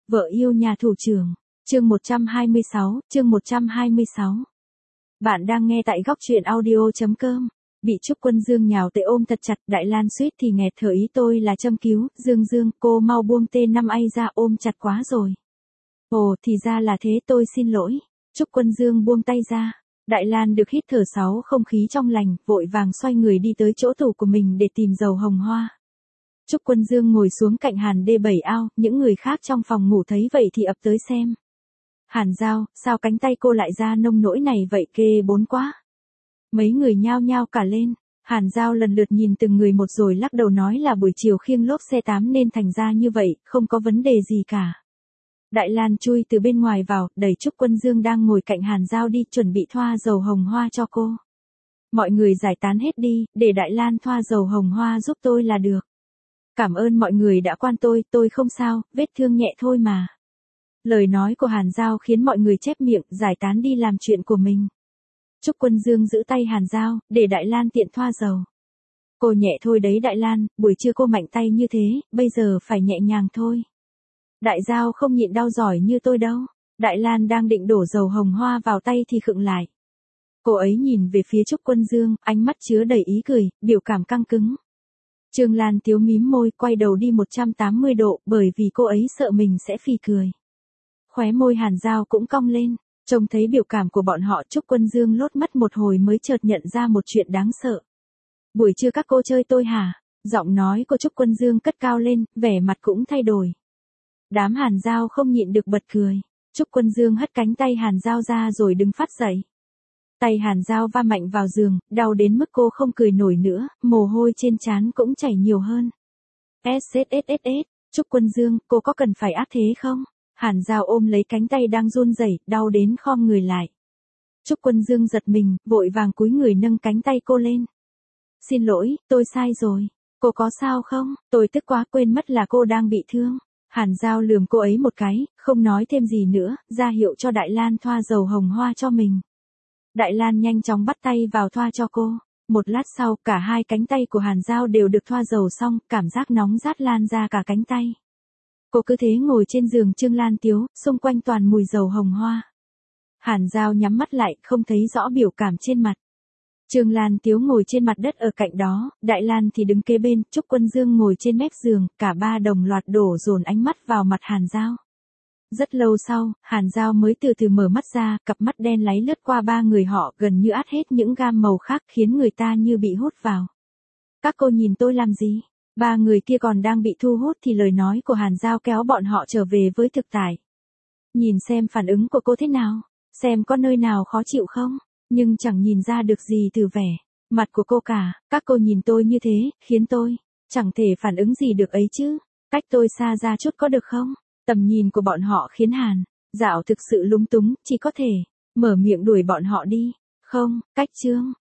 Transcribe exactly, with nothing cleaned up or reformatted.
Vợ yêu nhà thủ trưởng, chương một trăm hai mươi sáu, chương một trăm hai mươi sáu. Bạn đang nghe tại góc truyện audio chấm com. Bị Trúc Quân Dương nhào tới ôm thật chặt, Đại Lan suýt thì nghẹt thở ý tôi là châm cứu, Dương Dương, cô mau buông T năm A ra, ôm chặt quá rồi. Ồ, thì ra là thế, tôi xin lỗi. Trúc Quân Dương buông tay ra. Đại Lan được hít thở sáu không khí trong lành, vội vàng xoay người đi tới chỗ tủ của mình để tìm dầu hồng hoa. Trúc Quân Dương ngồi xuống cạnh Hàn D bảy ao, những người khác trong phòng ngủ thấy vậy thì ập tới xem. Hàn Giao, sao cánh tay cô lại ra nông nỗi này vậy, ghê bốn quá. Mấy người nhao nhao cả lên. Hàn Giao lần lượt nhìn từng người một rồi lắc đầu nói là buổi chiều khiêng lốp xe tám nên thành ra như vậy, không có vấn đề gì cả. Đại Lan chui từ bên ngoài vào, đẩy Trúc Quân Dương đang ngồi cạnh Hàn Giao đi, chuẩn bị thoa dầu hồng hoa cho cô. Mọi người giải tán hết đi, để Đại Lan thoa dầu hồng hoa giúp tôi là được. Cảm ơn mọi người đã quan tôi, tôi không sao, vết thương nhẹ thôi mà. Lời nói của Hàn Giao khiến mọi người chép miệng, giải tán đi làm chuyện của mình. Trúc Quân Dương giữ tay Hàn Giao, để Đại Lan tiện thoa dầu. Cô nhẹ thôi đấy Đại Lan, buổi trưa cô mạnh tay như thế, bây giờ phải nhẹ nhàng thôi. Đại Giao không nhịn đau giỏi như tôi đâu. Đại Lan đang định đổ dầu hồng hoa vào tay thì khựng lại. Cô ấy nhìn về phía Trúc Quân Dương, ánh mắt chứa đầy ý cười, biểu cảm căng cứng. Trương Lan Tiếu mím môi, quay đầu đi một trăm tám mươi độ, bởi vì cô ấy sợ mình sẽ phì cười. Khóe môi Hàn Giao cũng cong lên, trông thấy biểu cảm của bọn họ, Trúc Quân Dương lốt mắt một hồi mới chợt nhận ra một chuyện đáng sợ. Buổi trưa các cô chơi tôi hả? Giọng nói của Trúc Quân Dương cất cao lên, vẻ mặt cũng thay đổi. Đám Hàn Giao không nhịn được bật cười. Trúc Quân Dương hất cánh tay Hàn Giao ra rồi đứng phát dậy. Tay Hàn Giao va mạnh vào giường, đau đến mức cô không cười nổi nữa, mồ hôi trên trán cũng chảy nhiều hơn. ét ét ét ét ét, Trúc Quân Dương, cô có cần phải ác thế không? Hàn Giao ôm lấy cánh tay đang run rẩy, đau đến khom người lại. Trúc Quân Dương giật mình, vội vàng cúi người nâng cánh tay cô lên. Xin lỗi, tôi sai rồi. Cô có sao không? Tôi tức quá quên mất là cô đang bị thương. Hàn Giao lườm cô ấy một cái, không nói thêm gì nữa, ra hiệu cho Đại Lan thoa dầu hồng hoa cho mình. Đại Lan nhanh chóng bắt tay vào thoa cho cô. Một lát sau, cả hai cánh tay của Hàn Giao đều được thoa dầu xong, cảm giác nóng rát lan ra cả cánh tay. Cô cứ thế ngồi trên giường Trương Lan Tiếu, xung quanh toàn mùi dầu hồng hoa. Hàn Giao nhắm mắt lại, không thấy rõ biểu cảm trên mặt. Trương Lan Tiếu ngồi trên mặt đất ở cạnh đó, Đại Lan thì đứng kế bên, Trúc Quân Dương ngồi trên mép giường, cả ba đồng loạt đổ dồn ánh mắt vào mặt Hàn Giao. Rất lâu sau, Hàn Giao mới từ từ mở mắt ra, cặp mắt đen láy lướt qua ba người họ, gần như át hết những gam màu khác, khiến người ta như bị hút vào. Các cô nhìn tôi làm gì? Ba người kia còn đang bị thu hút thì lời nói của Hàn Giao kéo bọn họ trở về với thực tại. Nhìn xem phản ứng của cô thế nào, xem có nơi nào khó chịu không, nhưng chẳng nhìn ra được gì từ vẻ mặt của cô cả. Các cô nhìn tôi như thế, khiến tôi chẳng thể phản ứng gì được ấy chứ. Cách tôi xa ra chút có được không? Tầm nhìn của bọn họ khiến Hàn Dạo thực sự lúng túng, chỉ có thể mở miệng đuổi bọn họ đi. Không, cách Trương